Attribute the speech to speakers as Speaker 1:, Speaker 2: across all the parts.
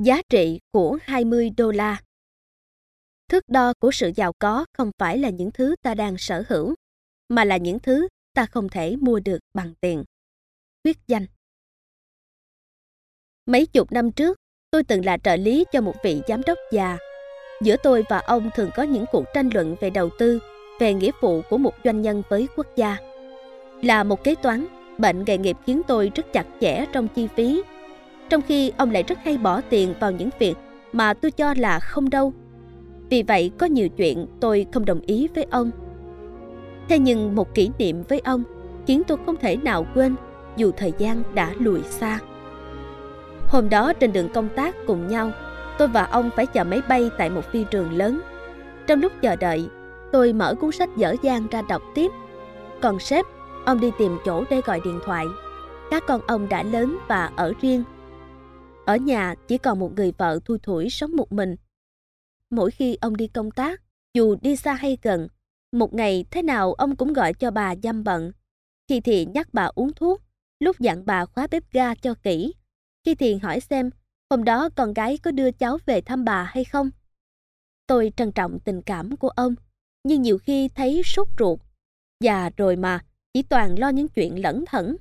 Speaker 1: Giá trị của $20. Thước đo của sự giàu có không phải là những thứ ta đang sở hữu, mà là những thứ ta không thể mua được bằng tiền. Thuyết danh. Mấy chục năm trước, tôi từng là trợ lý cho một vị giám đốc già. Giữa tôi và ông thường có những cuộc tranh luận về đầu tư, về nghĩa vụ của một doanh nhân với quốc gia. Là một kế toán, bệnh nghề nghiệp khiến tôi rất chặt chẽ trong chi phí, trong khi ông lại rất hay bỏ tiền vào những việc mà tôi cho là không đâu. Vì vậy có nhiều chuyện tôi không đồng ý với ông. Thế nhưng một kỷ niệm với ông khiến tôi không thể nào quên dù thời gian đã lùi xa. Hôm đó trên đường công tác cùng nhau, tôi và ông phải chờ máy bay tại một phi trường lớn. Trong lúc chờ đợi, tôi mở cuốn sách dở dang ra đọc tiếp. Còn sếp, ông đi tìm chỗ để gọi điện thoại. Các con ông đã lớn và ở riêng. Ở nhà chỉ còn một người vợ thui thủi sống một mình. Mỗi khi ông đi công tác, dù đi xa hay gần, một ngày thế nào ông cũng gọi cho bà dăm bận. Khi thì nhắc bà uống thuốc, lúc dặn bà khóa bếp ga cho kỹ. Khi thì hỏi xem hôm đó con gái có đưa cháu về thăm bà hay không. Tôi trân trọng tình cảm của ông, nhưng nhiều khi thấy sốt ruột. Già rồi mà, chỉ toàn lo những chuyện lẩn thẩn.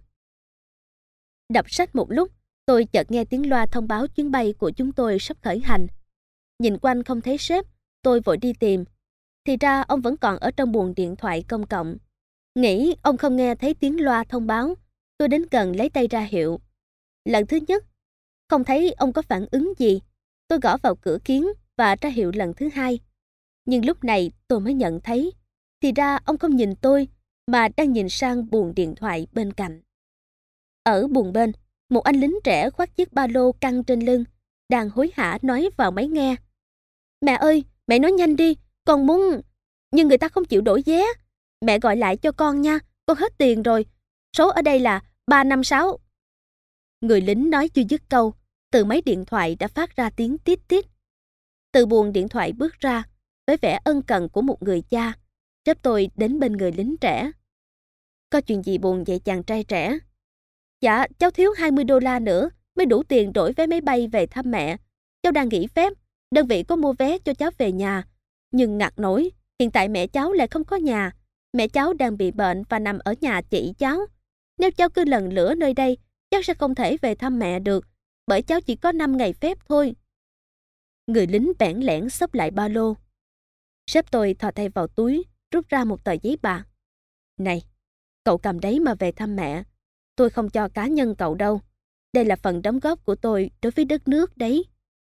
Speaker 1: Đọc sách một lúc, tôi chợt nghe tiếng loa thông báo chuyến bay của chúng tôi sắp khởi hành. Nhìn quanh không thấy sếp, tôi vội đi tìm. Thì ra ông vẫn còn ở trong buồng điện thoại công cộng. Nghĩ ông không nghe thấy tiếng loa thông báo, tôi đến gần lấy tay ra hiệu. Lần thứ nhất, không thấy ông có phản ứng gì. Tôi gõ vào cửa kiến và ra hiệu lần thứ hai. Nhưng lúc này tôi mới nhận thấy, thì ra ông không nhìn tôi, mà đang nhìn sang buồng điện thoại bên cạnh. Ở buồng bên, một anh lính trẻ khoác chiếc ba lô căng trên lưng, đang hối hả nói vào máy nghe. Mẹ ơi, mẹ nói nhanh đi, con muốn... Nhưng người ta không chịu đổi vé. Mẹ gọi lại cho con nha, con hết tiền rồi. Số ở đây là 356. Người lính nói chưa dứt câu, từ máy điện thoại đã phát ra tiếng tít tít. Từ buồng điện thoại bước ra, với vẻ ân cần của một người cha, sếp tôi đến bên người lính trẻ. Có chuyện gì buồn vậy chàng trai trẻ? Dạ, cháu thiếu $20 nữa mới đủ tiền đổi vé máy bay về thăm mẹ. Cháu đang nghỉ phép, đơn vị có mua vé cho cháu về nhà. Nhưng ngặt nổi, hiện tại mẹ cháu lại không có nhà. Mẹ cháu đang bị bệnh và nằm ở nhà chị cháu. Nếu cháu cứ lần lữa nơi đây, cháu sẽ không thể về thăm mẹ được, bởi cháu chỉ có 5 ngày phép thôi. Người lính bẽn lẽn xốc lại ba lô. Sếp tôi thò tay vào túi, rút ra một tờ giấy bạc. Này, cậu cầm đấy mà về thăm mẹ. Tôi không cho cá nhân cậu đâu. Đây là phần đóng góp của tôi đối với đất nước đấy.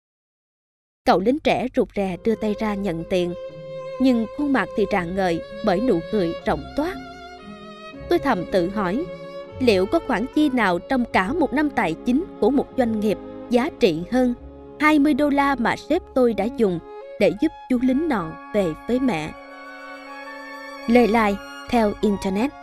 Speaker 1: Cậu lính trẻ rụt rè đưa tay ra nhận tiền, nhưng khuôn mặt thì rạng ngời bởi nụ cười rộng toát. Tôi thầm tự hỏi, liệu có khoản chi nào trong cả một năm tài chính của một doanh nghiệp giá trị hơn $20 mà sếp tôi đã dùng để giúp chú lính nọ về với mẹ. Lê Lai theo Internet.